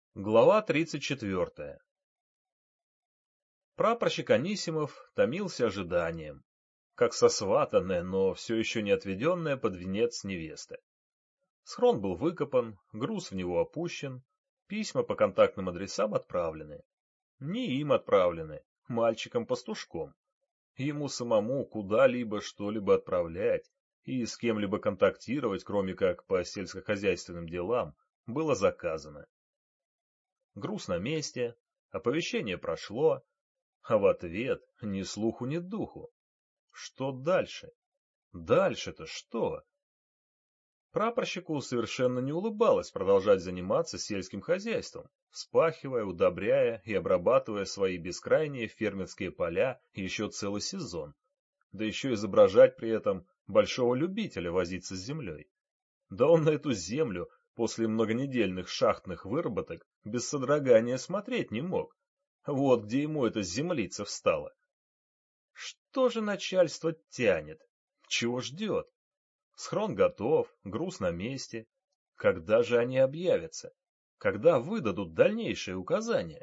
Глава 34. Прапорщик Анисимов томился ожиданием, как сосватанная, но все еще не отведенная под венец невеста. Схрон был выкопан, груз в него опущен, письма по контактным адресам отправлены. Не им отправлены, мальчикам-пастушком. Ему самому куда-либо что-либо отправлять и с кем-либо контактировать, кроме как по сельскохозяйственным делам, было заказано. Груз на месте, оповещение прошло, а в ответ ни слуху, ни духу. Что дальше? Дальше-то что? Прапорщику совершенно не улыбалось продолжать заниматься сельским хозяйством, вспахивая, удобряя и обрабатывая свои бескрайние фермерские поля еще целый сезон, да еще изображать при этом большого любителя возиться с землей. Да он на эту землю после многонедельных шахтных выработок без содрогания смотреть не мог. Вот где ему эта землица встала. Что же начальство тянет? Чего ждет? Схрон готов, груз на месте. Когда же они объявятся? Когда выдадут дальнейшие указания?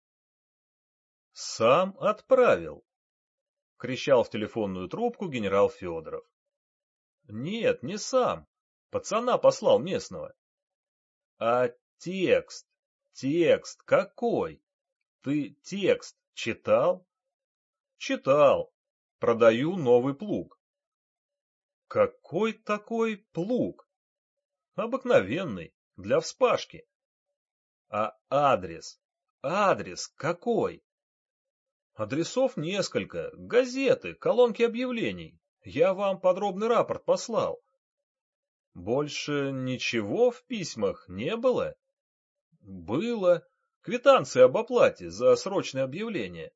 «Сам отправил!» — кричал в телефонную трубку генерал Федоров. «Нет, не сам. Пацана послал местного». «А текст? Текст какой? Ты текст читал?» «Читал. Продаю новый плуг». «Какой такой плуг?» «Обыкновенный, для вспашки». «А адрес? Адрес какой?» «Адресов несколько, газеты, колонки объявлений. Я вам подробный рапорт послал». «Больше ничего в письмах не было?» «Было. Квитанции об оплате за срочное объявление».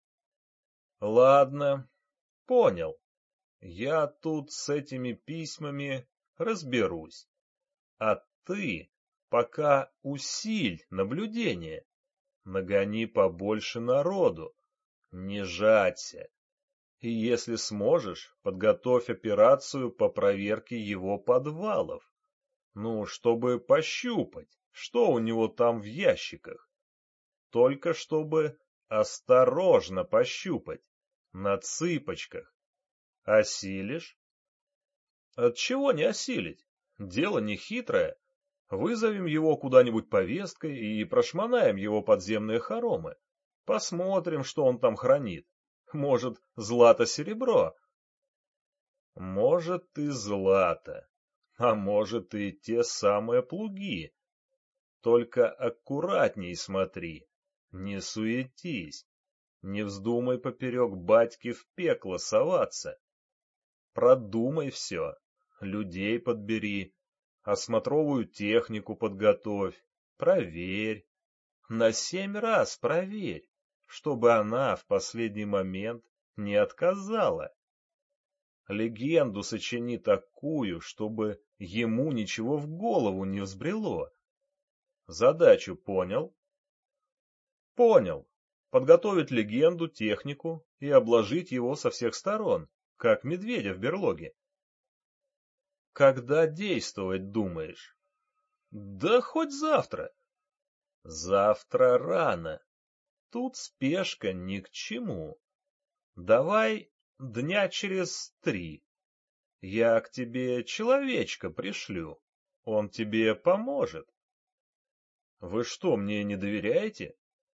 «Ладно, понял. Я тут с этими письмами разберусь. А ты пока усиль наблюдение. Нагони побольше народу. Не жаться. И если сможешь, подготовь операцию по проверке его подвалов. Ну, чтобы пощупать, что у него там в ящиках. Только чтобы осторожно пощупать, на цыпочках. Осилишь? Отчего не осилить? Дело не хитрое. Вызовем его куда-нибудь повесткой и прошмонаем его подземные хоромы. Посмотрим, что он там хранит. Может, злато-серебро? Может, и злато. А может, и те самые плуги. Только аккуратней смотри. Не суетись. Не вздумай поперек батьки в пекло соваться. Продумай все. Людей подбери. Осмотровую технику подготовь. Проверь. На 7 раз проверь, чтобы она в последний момент не отказала. Легенду сочини такую, чтобы ему ничего в голову не взбрело. Задачу понял? Понял. Подготовить легенду, технику и обложить его со всех сторон, как медведя в берлоге. Когда действовать думаешь? Да хоть завтра. Завтра рано. Тут спешка ни к чему. Давай дня через 3. Я к тебе человечка пришлю. Он тебе поможет. Вы что, мне не доверяете?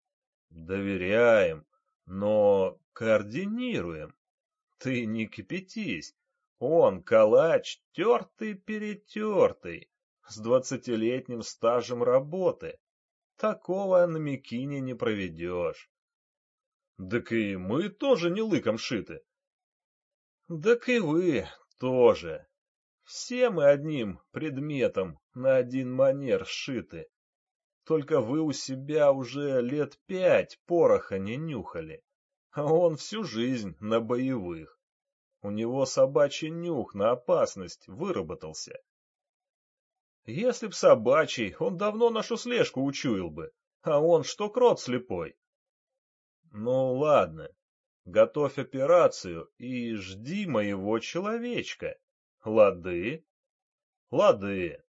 Доверяем, но координируем. Ты не кипятись. Он калач тертый-перетертый, с 20-летним стажем работы. Такого на Микине не проведешь. Так и мы тоже не лыком шиты. Так и вы тоже. Все мы одним предметом на один манер сшиты. Только вы у себя уже лет 5 пороха не нюхали, а он всю жизнь на боевых. У него собачий нюх на опасность выработался. Если б собачий, он давно нашу слежку учуял бы, а он что крот слепой. Ну ладно, готовь операцию и жди моего человечка. Лады? Лады.